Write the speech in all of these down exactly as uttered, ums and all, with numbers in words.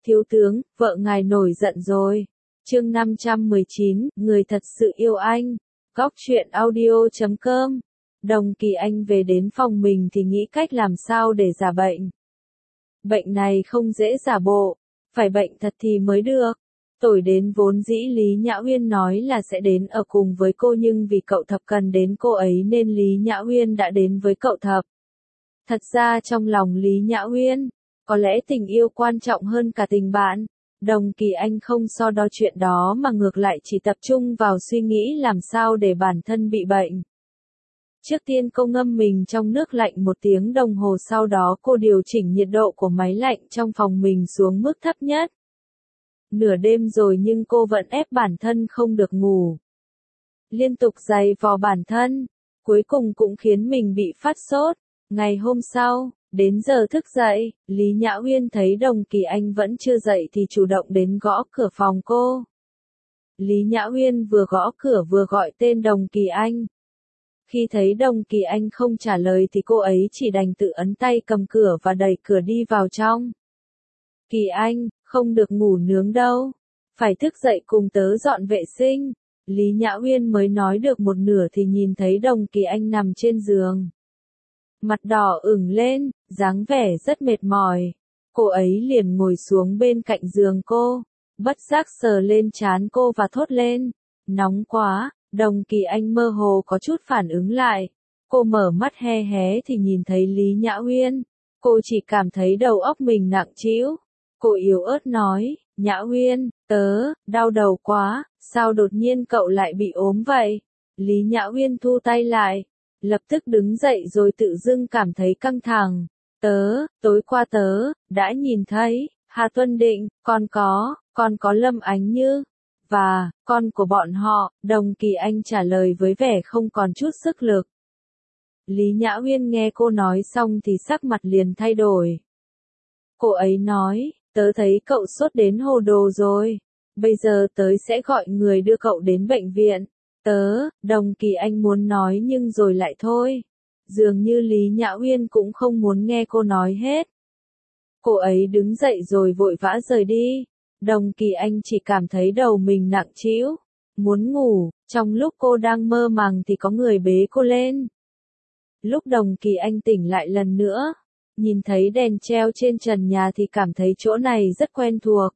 Thiếu tướng, vợ ngài nổi giận rồi. Chương năm trăm mười chín, người thật sự yêu anh. Góc truyện audio chấm com. Đồng Kỳ Anh về đến phòng mình thì nghĩ cách làm sao để giả bệnh. Bệnh này không dễ giả bộ, phải bệnh thật thì mới được. Tối đến vốn dĩ Lý Nhã Uyên nói là sẽ đến ở cùng với cô, nhưng vì cậu Thập cần đến cô ấy nên Lý Nhã Uyên đã đến với cậu Thập. Thật ra trong lòng Lý Nhã Uyên, có lẽ tình yêu quan trọng hơn cả tình bạn. Đồng Kỳ Anh không so đo chuyện đó mà ngược lại chỉ tập trung vào suy nghĩ làm sao để bản thân bị bệnh. Trước tiên cô ngâm mình trong nước lạnh một tiếng đồng hồ, sau đó cô điều chỉnh nhiệt độ của máy lạnh trong phòng mình xuống mức thấp nhất. Nửa đêm rồi nhưng cô vẫn ép bản thân không được ngủ. Liên tục giày vò bản thân, cuối cùng cũng khiến mình bị phát sốt. Ngày hôm sau, đến giờ thức dậy, Lý Nhã Uyên thấy Đồng Kỳ Anh vẫn chưa dậy thì chủ động đến gõ cửa phòng cô. Lý Nhã Uyên vừa gõ cửa vừa gọi tên Đồng Kỳ Anh. Khi thấy Đồng Kỳ Anh không trả lời thì cô ấy chỉ đành tự ấn tay cầm cửa và đẩy cửa đi vào trong. Kỳ Anh, không được ngủ nướng đâu. Phải thức dậy cùng tớ dọn vệ sinh. Lý Nhã Uyên mới nói được một nửa thì nhìn thấy Đồng Kỳ Anh nằm trên giường. Mặt đỏ ửng lên, dáng vẻ rất mệt mỏi. Cô ấy liền ngồi xuống bên cạnh giường cô, bất giác sờ lên trán cô và thốt lên. Nóng quá. Đồng Kỳ Anh mơ hồ có chút phản ứng lại. Cô mở mắt hé hé thì nhìn thấy Lý Nhã Uyên. Cô chỉ cảm thấy đầu óc mình nặng trĩu. Cô yếu ớt nói, Nhã Uyên, tớ, đau đầu quá, sao đột nhiên cậu lại bị ốm vậy? Lý Nhã Uyên thu tay lại, lập tức đứng dậy rồi tự dưng cảm thấy căng thẳng. Tớ, tối qua tớ, đã nhìn thấy, Hà Tuân Định, còn có, còn có Lâm Ánh Như. Và, con của bọn họ, Đồng Kỳ Anh trả lời với vẻ không còn chút sức lực. Lý Nhã Uyên nghe cô nói xong thì sắc mặt liền thay đổi. Cô ấy nói, tớ thấy cậu sốt đến hồ đồ rồi. Bây giờ tớ sẽ gọi người đưa cậu đến bệnh viện. Tớ, Đồng Kỳ Anh muốn nói nhưng rồi lại thôi. Dường như Lý Nhã Uyên cũng không muốn nghe cô nói hết. Cô ấy đứng dậy rồi vội vã rời đi. Đồng Kỳ Anh chỉ cảm thấy đầu mình nặng trĩu, muốn ngủ. Trong lúc cô đang mơ màng thì có người bế cô lên. Lúc Đồng Kỳ Anh tỉnh lại lần nữa, nhìn thấy đèn treo trên trần nhà thì cảm thấy chỗ này rất quen thuộc.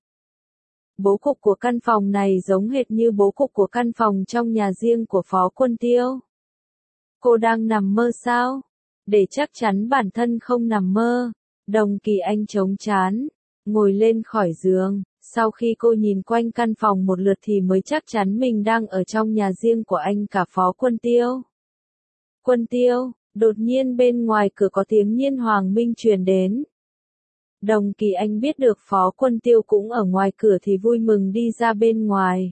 Bố cục của căn phòng này giống hệt như bố cục của căn phòng trong nhà riêng của Phó Quân Tiêu. Cô đang nằm mơ sao? Để chắc chắn bản thân không nằm mơ, Đồng Kỳ Anh chống trán, ngồi lên khỏi giường. Sau khi cô nhìn quanh căn phòng một lượt thì mới chắc chắn mình đang ở trong nhà riêng của anh cả Phó Quân Tiêu. Quân Tiêu, đột nhiên bên ngoài cửa có tiếng Nhiên Hoàng Minh truyền đến. Đồng Kỳ Anh biết được Phó Quân Tiêu cũng ở ngoài cửa thì vui mừng đi ra bên ngoài.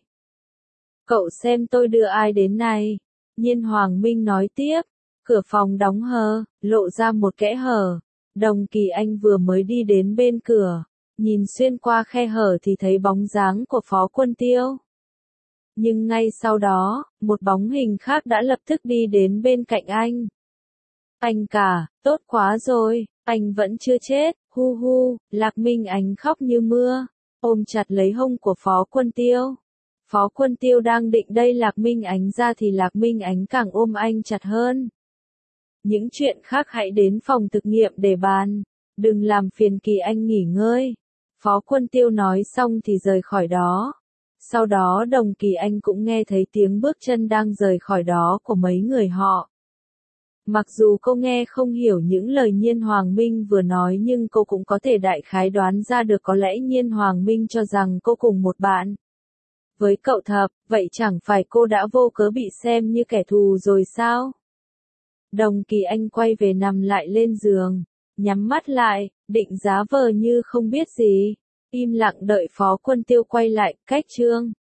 Cậu xem tôi đưa ai đến này? Nhiên Hoàng Minh nói tiếp. Cửa phòng đóng hờ, lộ ra một kẽ hở. Đồng Kỳ Anh vừa mới đi đến bên cửa, nhìn xuyên qua khe hở thì thấy bóng dáng của Phó Quân Tiêu. Nhưng ngay sau đó, một bóng hình khác đã lập tức đi đến bên cạnh anh. Anh cả, tốt quá rồi, anh vẫn chưa chết, hu hu, Lạc Minh Ánh khóc như mưa, ôm chặt lấy hông của Phó Quân Tiêu. Phó Quân Tiêu đang định đẩy Lạc Minh Ánh ra thì Lạc Minh Ánh càng ôm anh chặt hơn. Những chuyện khác hãy đến phòng thực nghiệm để bàn, đừng làm phiền Kỳ Anh nghỉ ngơi. Phó Quân Tiêu nói xong thì rời khỏi đó. Sau đó Đồng Kỳ Anh cũng nghe thấy tiếng bước chân đang rời khỏi đó của mấy người họ. Mặc dù cô nghe không hiểu những lời Nhiên Hoàng Minh vừa nói nhưng cô cũng có thể đại khái đoán ra được có lẽ Nhiên Hoàng Minh cho rằng cô cùng một bạn với cậu Thập, vậy chẳng phải cô đã vô cớ bị xem như kẻ thù rồi sao? Đồng Kỳ Anh quay về nằm lại lên giường, nhắm mắt lại, định giả vờ như không biết gì, im lặng đợi Phó Quân Tiêu quay lại. Cách chương